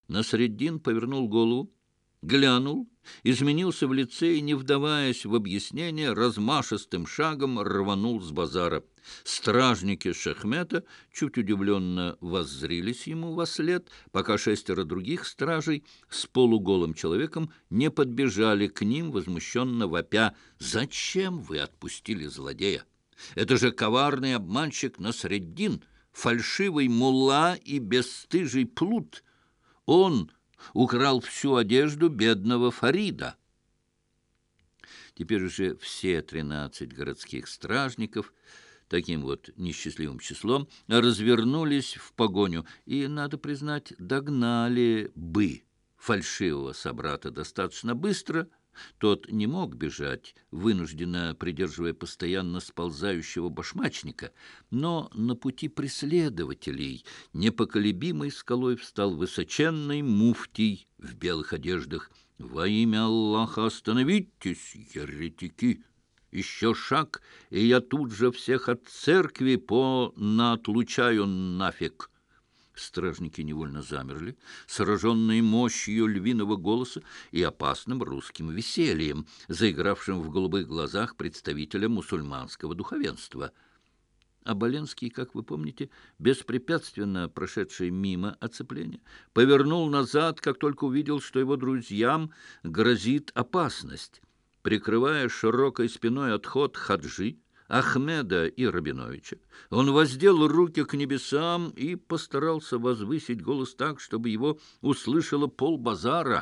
Насреддин повернул голову, глянул, изменился в лице и, не вдаваясь в объяснение, размашистым шагом рванул с базара. Стражники Шахмета чуть удивленно воззрились ему вослед, пока 6 других стражей с полуголым человеком не подбежали к ним, возмущенно вопя: «Зачем вы отпустили злодея? Это же коварный обманщик Насреддин, фальшивый мулла и бесстыжий плут. Он украл всю одежду бедного Фарида». Теперь уже все 13 городских стражников таким вот несчастливым числом развернулись в погоню и, надо признать, догнали бы фальшивого собрата достаточно быстро. Тот не мог бежать, вынужденно придерживая постоянно сползающего башмачника, но на пути преследователей непоколебимой скалой встал высоченный муфтий в белых одеждах. «Во имя Аллаха остановитесь, еретики! Еще шаг, и я тут же всех от церкви понаатлучаю нафиг!» Стражники невольно замерли, сраженные мощью львиного голоса и опасным русским весельем, заигравшим в голубых глазах представителя мусульманского духовенства. Оболенский, как вы помните, беспрепятственно прошедший мимо оцепления, повернул назад, как только увидел, что его друзьям грозит опасность. Прикрывая широкой спиной отход Хаджи, Ахмеда и Рабиновича, он воздел руки к небесам и постарался возвысить голос так, чтобы его услышало полбазара.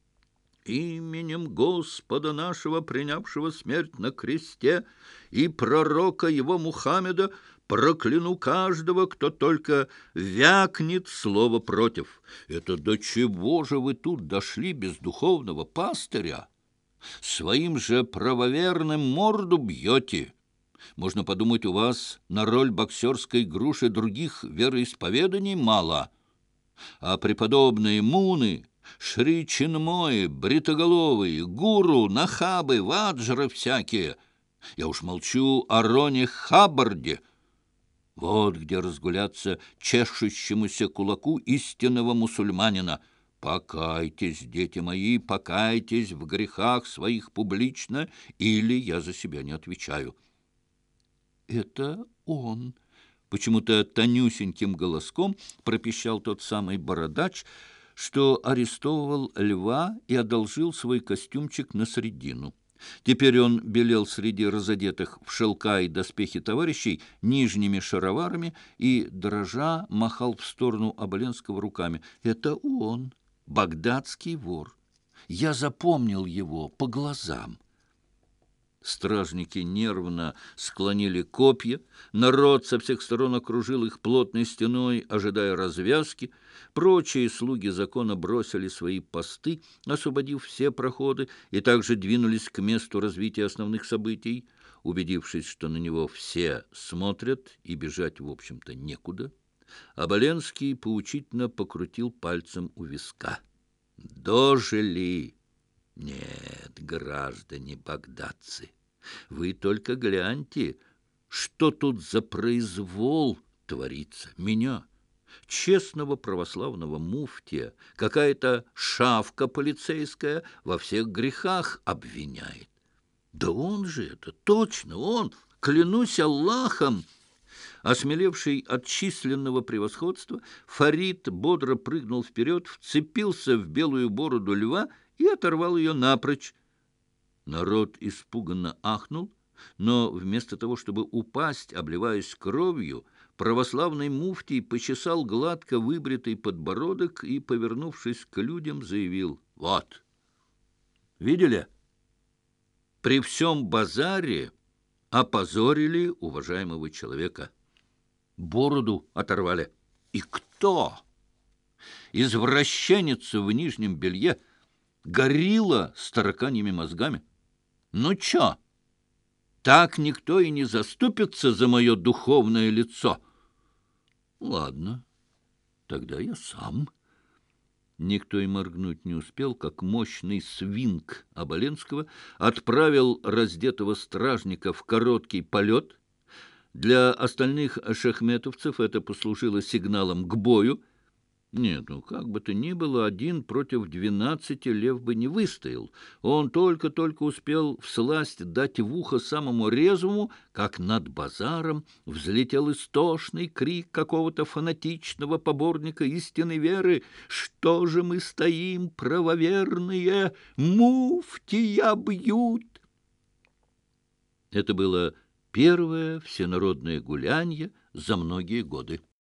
«Именем Господа нашего, принявшего смерть на кресте, и пророка его Мухаммеда, прокляну каждого, кто только вякнет слово против». Это до чего же вы тут дошли без духовного пастыря? Своим же правоверным морду бьете. Можно подумать, у вас на роль боксерской груши других вероисповеданий мало. А преподобные муны, Шри Чинмои, бритоголовые, гуру, нахабы, ваджры всякие. Я уж молчу о Роне Хаббарде. Вот где разгуляться чешущемуся кулаку истинного мусульманина. Покайтесь, дети мои, покайтесь в грехах своих публично, или я за себя не отвечаю. «Это он!» — почему-то тонюсеньким голоском пропищал тот самый бородач, что арестовывал льва и одолжил свой костюмчик Насреддину. Теперь он белел среди разодетых в шелка и доспехи товарищей нижними шароварами и, дрожа, махал в сторону Оболенского руками. «Это он, багдадский вор! Я запомнил его по глазам!» Стражники нервно склонили копья, народ со всех сторон окружил их плотной стеной, ожидая развязки. Прочие слуги закона бросили свои посты, освободив все проходы, и также двинулись к месту развития основных событий. Убедившись, что на него все смотрят и бежать, в общем-то, некуда, Оболенский поучительно покрутил пальцем у виска. «Дожили! Нет, граждане багдадцы, вы только гляньте, что тут за произвол творится. Меня, честного православного муфтия, какая-то шавка полицейская во всех грехах обвиняет. Да он же это, точно он, клянусь Аллахом!» Осмелевший от численного превосходства, Фарид бодро прыгнул вперед, вцепился в белую бороду льва и оторвал ее напрочь. Народ испуганно ахнул, но вместо того, чтобы упасть, обливаясь кровью, православный муфтий почесал гладко выбритый подбородок и, повернувшись к людям, заявил: «Вот, видели? При всем базаре опозорили уважаемого человека. Бороду оторвали. И кто? Извращенец в нижнем белье, горилла с тараканьими мозгами. Ну чё, так никто и не заступится за мое духовное лицо? Ладно, тогда я сам». Никто и моргнуть не успел, как мощный свинг Оболенского отправил раздетого стражника в короткий полет. Для остальных шахметовцев это послужило сигналом к бою. Нет, ну как бы то ни было, 1 против 12 лев бы не выстоял. Он только-только успел всласть дать в ухо самому резвому, как над базаром взлетел истошный крик какого-то фанатичного поборника истинной веры: «Что же мы стоим, правоверные? Муфтия бьют!» Это было первое всенародное гулянье за многие годы.